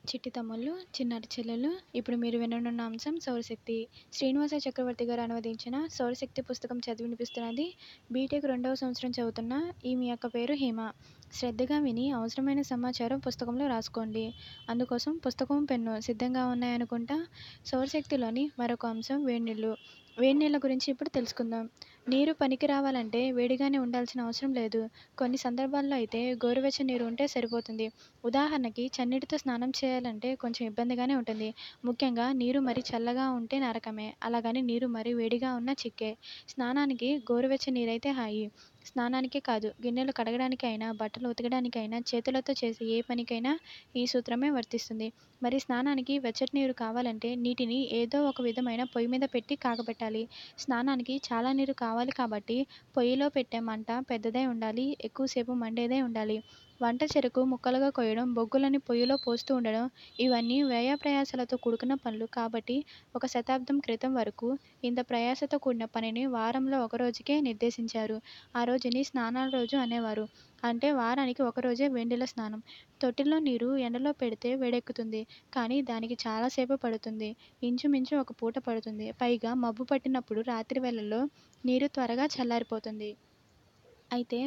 చిట్టి తమ్ముళ్ళు, చిన్నారి చెల్లెలు. ఇప్పుడు మీరు విననున్న అంశం సౌరశక్తి. శ్రీనివాస చక్రవర్తి గారు అనువదించిన సౌరశక్తి పుస్తకం చదివి వినిపిస్తున్నది బీటెక్ 2వ సంవత్సరం చదువుతున్న ఈమె యొక్క పేరు హేమ. శ్రద్ధగా విని అవసరమైన సమాచారం పుస్తకంలో రాసుకోండి. అందుకోసం పుస్తకం, పెన్ను సిద్ధంగా ఉన్నాయనుకుంటా. సౌరశక్తిలోని మరొక అంశం వేడినీళ్ళు. వేడినీళ్ళ గురించి ఇప్పుడు తెలుసుకుందాం. నీరు పనికి రావాలంటే వేడిగానే ఉండాల్సిన అవసరం లేదు. కొన్ని సందర్భాల్లో అయితే గోరువెచ్చని నీరు ఉంటే సరిపోతుంది. ఉదాహరణకి చన్నీటితో స్నానం చేయాలంటే కొంచెం ఇబ్బందిగానే ఉంటుంది. ముఖ్యంగా నీరు మరీ చల్లగా ఉంటే నరకమే. అలాగని నీరు మరీ వేడిగా ఉన్నా చిక్కే. స్నానానికి గోరువెచ్చని నీరైతే హాయి. స్నానానికే కాదు, గిన్నెలు కడగడానికి అయినా, బట్టలు ఉతకడానికైనా, చేతులతో చేసే ఏ పనికైనా ఈ సూత్రమే వర్తిస్తుంది. మరి స్నానానికి వెచ్చటి నీరు కావాలంటే నీటిని ఏదో ఒక విధమైన పొయ్యి మీద పెట్టి కాగబెట్టాలి. స్నానానికి చాలా నీరు కావాలి కాబట్టి పొయ్యిలో పెట్టే మంట పెద్దదై ఉండాలి, ఎక్కువసేపు మండేదై ఉండాలి. వంట చెరకు ముక్కలుగా కొయ్యడం, బొగ్గులని పొయ్యిలో పోస్తూ ఉండడం ఇవన్నీ వ్యయప్రయాసలతో కూడుకున్న పనులు కాబట్టి 1 శతాబ్దం క్రితం వరకు ఇంత ప్రయాసతో కూడిన పనిని వారంలో ఒకరోజుకే నిర్దేశించారు. ఆ రోజుని స్నానాల రోజు అనేవారు. అంటే వారానికి ఒకరోజే వేడినీళ్ళ స్నానం. తొట్టిలో నీరు ఎండలో పెడితే వేడెక్కుతుంది. కానీ దానికి చాలా సేపు పడుతుంది. ఇంచుమించు ఒక పూట పడుతుంది. పైగా మబ్బు పట్టినప్పుడు రాత్రి వేళల్లో నీరు త్వరగా చల్లారిపోతుంది. అయితే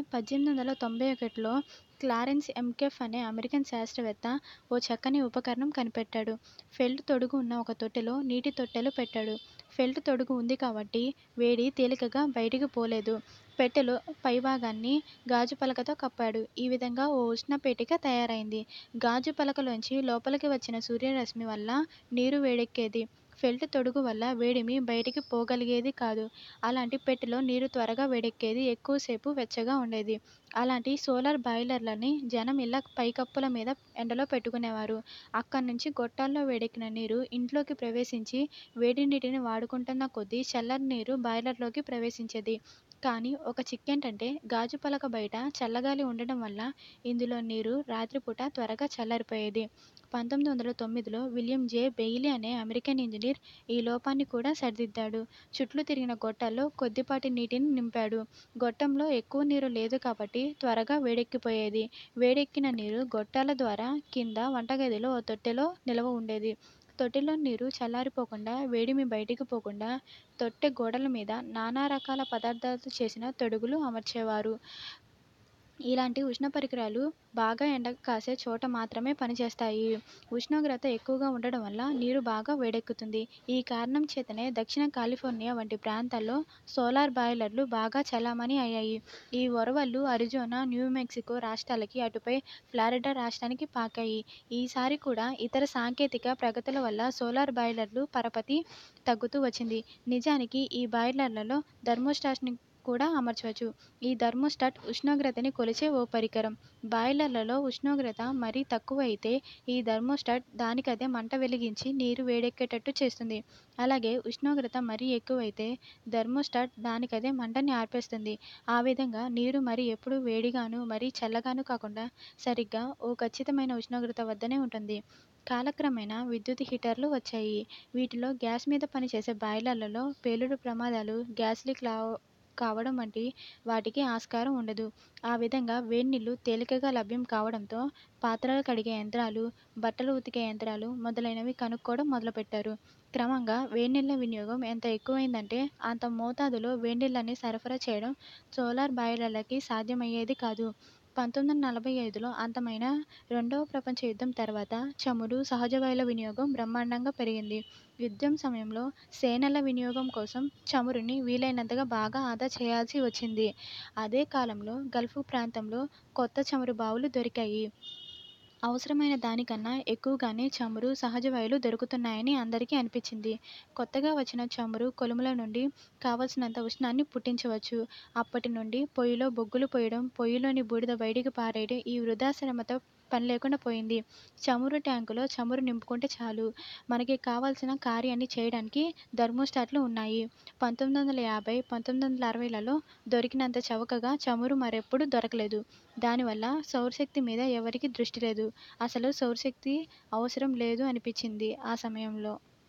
1891లో క్లారెన్స్ ఎంకెఫ్ అనే అమెరికన్ శాస్త్రవేత్త ఓ చక్కని ఉపకరణం కనిపెట్టాడు. ఫెల్ట్ తొడుగు ఉన్న ఒక తొట్టెలో నీటి తొట్టెలు పెట్టాడు. ఫెల్ట్ తొడుగు ఉంది కాబట్టి వేడి తేలికగా బయటికి పోలేదు. పెట్టెలో పైభాగాన్ని గాజు పలకతో కప్పాడు. ఈ విధంగా ఓ ఉష్ణ పేటిక తయారైంది. గాజు పలకలోంచి లోపలికి వచ్చిన సూర్యరశ్మి వల్ల నీరు వేడెక్కేది. ఫెల్ట్ తొడుగు వల్ల వేడిమి బయటికి పోగలిగేది కాదు. అలాంటి పెట్టెలో నీరు త్వరగా వేడెక్కేది, ఎక్కువసేపు వెచ్చగా ఉండేది. అలాంటి సోలార్ బాయిలర్లని జనం ఇళ్ల పైకప్పుల మీద ఎండలో పెట్టుకునేవారు. అక్కడ్నుంచి గొట్టాల్లో వేడెక్కిన నీరు ఇంట్లోకి ప్రవేశించి వేడి నీటిని వాడుకుంటున్న కొద్దీ చల్లని నీరు బాయిలర్లోకి ప్రవేశించేది. కానీ ఒక చిక్కేంటంటే గాజు పలక బయట చల్లగాలి ఉండడం వల్ల ఇందులో నీరు రాత్రిపూట త్వరగా చల్లారిపోయేది. 1909లో విలియం జే. బెయిలీ అనే అమెరికన్ ఇంజనీర్ ఈ లోపాన్ని కూడా సరిదిద్దాడు. చుట్లు తిరిగిన గొట్టాల్లో కొద్దిపాటి నీటిని నింపాడు. గొట్టంలో ఎక్కువ నీరు లేదు కాబట్టి త్వరగా వేడెక్కిపోయేది. వేడెక్కిన నీరు గొట్టాల ద్వారా కింద వంటగదిలో ఓ తొట్టెలో నిలవ ఉండేది. తొట్టెలో నీరు చల్లారిపోకుండా, వేడిమి బయటికి పోకుండా తొట్టె గోడల మీద నానా రకాల పదార్థాలతో చేసిన తొడుగులు అమర్చేవారు. ఇలాంటి ఉష్ణ పరికరాలు బాగా ఎండ కాసే చోట మాత్రమే పనిచేస్తాయి. ఉష్ణోగ్రత ఎక్కువగా ఉండడం వల్ల నీరు బాగా వేడెక్కుతుంది. ఈ కారణం చేతనే దక్షిణ కాలిఫోర్నియా వంటి ప్రాంతాల్లో సోలార్ బాయిలర్లు బాగా చలామణి అయ్యాయి. ఈ ఒరవళ్లు అరిజోనా, న్యూమెక్సికో రాష్ట్రాలకి, అటుపై ఫ్లారిడా రాష్ట్రానికి పాకాయి. ఈసారి కూడా ఇతర సాంకేతిక ప్రగతుల వల్ల సోలార్ బాయిలర్లు పరపతి తగ్గుతూ వచ్చింది. నిజానికి ఈ బాయిలర్లలో థర్మోస్టాట్ని కూడా అమర్చవచ్చు. ఈ థర్మోస్టాట్ ఉష్ణోగ్రతని కొలిచే ఓ పరికరం. బాయిలర్లలో ఉష్ణోగ్రత మరీ తక్కువ అయితే ఈ థర్మోస్టాట్ దానికదే మంట వెలిగించి నీరు వేడెక్కేటట్టు చేస్తుంది. అలాగే ఉష్ణోగ్రత మరీ ఎక్కువైతే థర్మోస్టాట్ దానికదే మంటని ఆర్పేస్తుంది. ఆ విధంగా నీరు మరి ఎప్పుడూ వేడిగాను, మరీ చల్లగాను కాకుండా సరిగ్గా ఓ ఖచ్చితమైన ఉష్ణోగ్రత వద్దనే ఉంటుంది. కాలక్రమేణా విద్యుత్ హీటర్లు వచ్చాయి. వీటిలో గ్యాస్ మీద పనిచేసే బాయిలర్లలో పేలుడు ప్రమాదాలు, గ్యాస్ లీక్ కావడం వంటి వాటికి ఆస్కారం ఉండదు. ఆ విధంగా వేడినీళ్ళు తేలికగా లభ్యం కావడంతో పాత్రలు కడిగే యంత్రాలు, బట్టలు ఉతికే యంత్రాలు మొదలైనవి కనుక్కోవడం మొదలుపెట్టారు. క్రమంగా వేడినీళ్ళ వినియోగం ఎంత ఎక్కువైందంటే అంత మోతాదులో వేడినీళ్ళని సరఫరా చేయడం సోలార్ బాయిలర్లకి సాధ్యమయ్యేది కాదు. 1945లో అంతమైన రెండవ ప్రపంచ యుద్ధం తర్వాత చమురు, సహజ వాయువుల వినియోగం బ్రహ్మాండంగా పెరిగింది. యుద్ధం సమయంలో సేనల వినియోగం కోసం చమురుని వీలైనంతగా బాగా ఆదా చేయాల్సి వచ్చింది. అదే కాలంలో గల్ఫ్ ప్రాంతంలో కొత్త చమురు బావులు దొరికాయి. అవసరమైన దానికన్నా ఎక్కువగానే చమురు, సహజ వాయువులు దొరుకుతున్నాయని అందరికీ అనిపించింది. కొత్తగా వచ్చిన చమురు కొలిమిల నుండి కావలసినంత ఉష్ణాన్ని పుట్టించవచ్చు. అప్పటి నుండి పొయ్యిలో బొగ్గులు పొయ్యడం, పొయ్యిలోని బూడిద బయటికి పారేయడం ఈ వృధా శ్రమతో పని లేకుండా పోయింది. చమురు ట్యాంకులో చమురు నింపుకుంటే చాలు. మనకి కావాల్సిన కార్యాన్ని చేయడానికి థర్మోస్టాట్లు ఉన్నాయి. 1950, 1960లలో దొరికినంత చవకగా చమురు మరెప్పుడూ దొరకలేదు. దానివల్ల సౌరశక్తి మీద ఎవరికీ దృష్టి లేదు. అసలు సౌరశక్తి అవసరం లేదు అనిపించింది ఆ సమయంలో.